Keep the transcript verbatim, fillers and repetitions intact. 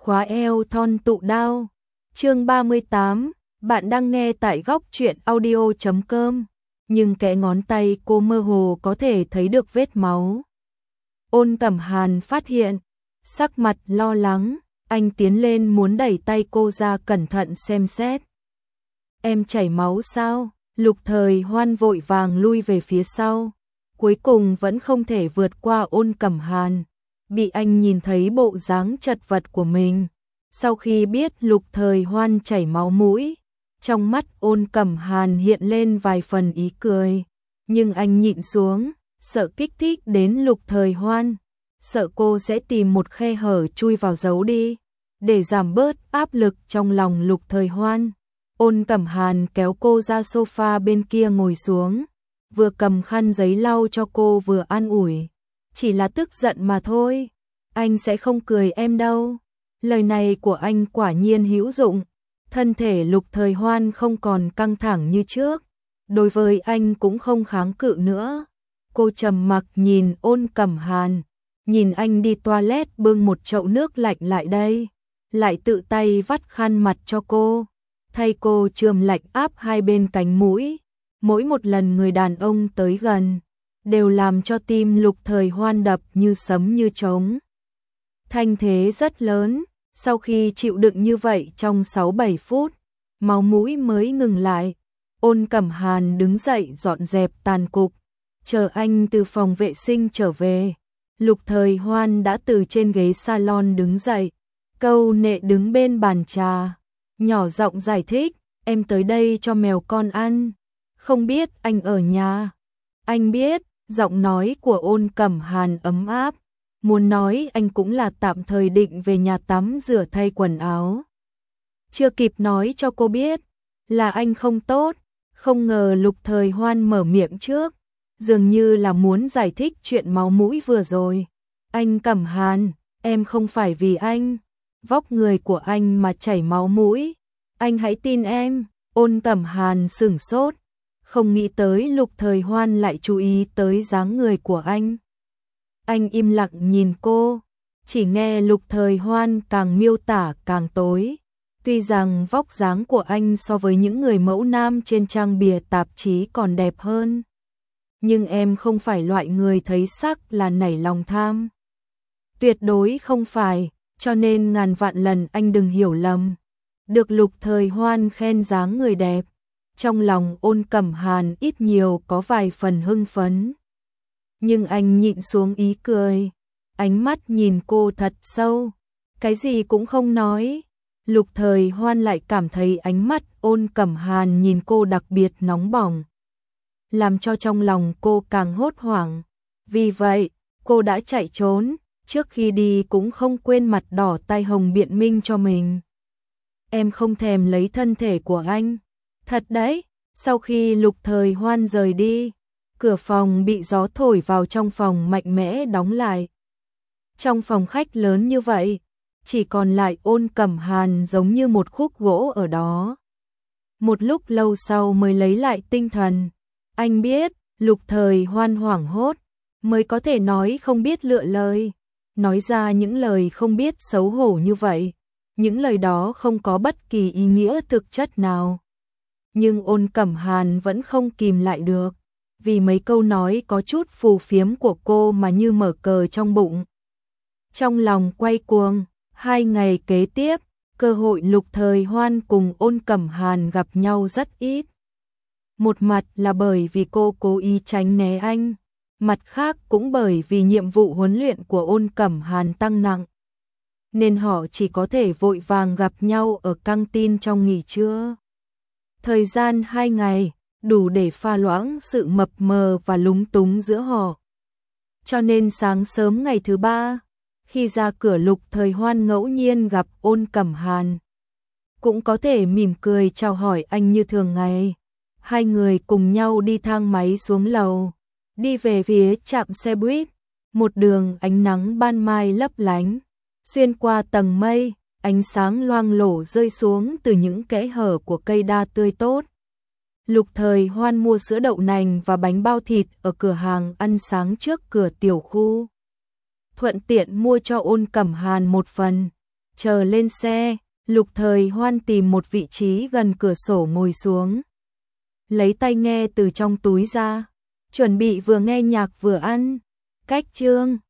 khóa eo thon tụ đao. Chương ba mươi tám, bạn đang nghe tại góc truyện audio chấm com, nhưng kẽ ngón tay cô mơ hồ có thể thấy được vết máu. Ôn Cẩm Hàn phát hiện, sắc mặt lo lắng, anh tiến lên muốn đẩy tay cô ra cẩn thận xem xét. Em chảy máu sao? Lục Thời Hoan vội vàng lui về phía sau, cuối cùng vẫn không thể vượt qua Ôn Cẩm Hàn, bị anh nhìn thấy bộ dáng chật vật của mình. Sau khi biết Lục Thời Hoan chảy máu mũi, trong mắt Ôn Cẩm Hàn hiện lên vài phần ý cười, nhưng anh nhịn xuống, sợ kích thích đến Lục Thời Hoan, sợ cô sẽ tìm một khe hở chui vào giấu đi, để giảm bớt áp lực trong lòng Lục Thời Hoan. Ôn Cẩm Hàn kéo cô ra sofa bên kia ngồi xuống, vừa cầm khăn giấy lau cho cô vừa an ủi. Chỉ là tức giận mà thôi, anh sẽ không cười em đâu. Lời này của anh quả nhiên hữu dụng, thân thể Lục Thời Hoan không còn căng thẳng như trước, đối với anh cũng không kháng cự nữa. Cô trầm mặc nhìn Ôn Cẩm Hàn, nhìn anh đi toilet bưng một chậu nước lạnh lại đây, lại tự tay vắt khăn mặt cho cô, thay cô chườm lạnh áp hai bên cánh mũi. Mỗi một lần người đàn ông tới gần, đều làm cho tim Lục Thời Hoan đập như sấm như trống. Thanh thế rất lớn, sau khi chịu đựng như vậy trong sáu bảy phút, máu mũi mới ngừng lại. Ôn Cẩm Hàn đứng dậy dọn dẹp tàn cục, chờ anh từ phòng vệ sinh trở về. Lục Thời Hoan đã từ trên ghế salon đứng dậy, câu nệ đứng bên bàn trà, nhỏ giọng giải thích, em tới đây cho mèo con ăn, không biết anh ở nhà. Anh biết, giọng nói của Ôn Cẩm Hàn ấm áp, muốn nói anh cũng là tạm thời định về nhà tắm rửa thay quần áo. Chưa kịp nói cho cô biết là anh không tốt, không ngờ Lục Thời Hoan mở miệng trước, dường như là muốn giải thích chuyện máu mũi vừa rồi. Anh Cẩm Hàn, em không phải vì anh, vóc người của anh mà chảy máu mũi, anh hãy tin em. Ôn Cẩm Hàn sửng sốt, không nghĩ tới Lục Thời Hoan lại chú ý tới dáng người của anh. Anh im lặng nhìn cô, chỉ nghe Lục Thời Hoan càng miêu tả càng tối. Tuy rằng vóc dáng của anh so với những người mẫu nam trên trang bìa tạp chí còn đẹp hơn, nhưng em không phải loại người thấy sắc là nảy lòng tham. Tuyệt đối không phải, cho nên ngàn vạn lần anh đừng hiểu lầm. Được Lục Thời Hoan khen dáng người đẹp, trong lòng Ôn Cẩm Hàn ít nhiều có vài phần hưng phấn. Nhưng anh nhịn xuống ý cười, ánh mắt nhìn cô thật sâu, cái gì cũng không nói. Lục Thời Hoan lại cảm thấy ánh mắt Ôn Cẩm Hàn nhìn cô đặc biệt nóng bỏng, làm cho trong lòng cô càng hốt hoảng. Vì vậy, cô đã chạy trốn, trước khi đi cũng không quên mặt đỏ tai hồng biện minh cho mình. Em không thèm lấy thân thể của anh. Thật đấy. Sau khi Lục Thời Hoan rời đi, cửa phòng bị gió thổi vào trong phòng mạnh mẽ đóng lại. Trong phòng khách lớn như vậy, chỉ còn lại Ôn Cẩm Hàn giống như một khúc gỗ ở đó. Một lúc lâu sau mới lấy lại tinh thần. Anh biết, Lục Thời Hoan hoảng hốt, mới có thể nói không biết lựa lời, nói ra những lời không biết xấu hổ như vậy. Những lời đó không có bất kỳ ý nghĩa thực chất nào. Nhưng Ôn Cẩm Hàn vẫn không kìm lại được, vì mấy câu nói có chút phù phiếm của cô mà như mở cờ trong bụng. Trong lòng quay cuồng, hai ngày kế tiếp, cơ hội Lục Thời Hoan cùng Ôn Cẩm Hàn gặp nhau rất ít. Một mặt là bởi vì cô cố ý tránh né anh, mặt khác cũng bởi vì nhiệm vụ huấn luyện của Ôn Cẩm Hàn tăng nặng, nên họ chỉ có thể vội vàng gặp nhau ở căng tin trong nghỉ trưa. Thời gian hai ngày, đủ để pha loãng sự mập mờ và lúng túng giữa họ. Cho nên sáng sớm ngày thứ ba, khi ra cửa Lục Thời Hoan ngẫu nhiên gặp Ôn Cẩm Hàn, cũng có thể mỉm cười chào hỏi anh như thường ngày. Hai người cùng nhau đi thang máy xuống lầu, đi về phía trạm xe buýt. Một đường ánh nắng ban mai lấp lánh, xuyên qua tầng mây, ánh sáng loang lổ rơi xuống từ những kẽ hở của cây đa tươi tốt. Lục Thời Hoan mua sữa đậu nành và bánh bao thịt ở cửa hàng ăn sáng trước cửa tiểu khu, thuận tiện mua cho Ôn Cẩm Hàn một phần. Chờ lên xe, Lục Thời Hoan tìm một vị trí gần cửa sổ ngồi xuống. Lấy tai nghe từ trong túi ra, chuẩn bị vừa nghe nhạc vừa ăn. Cách chương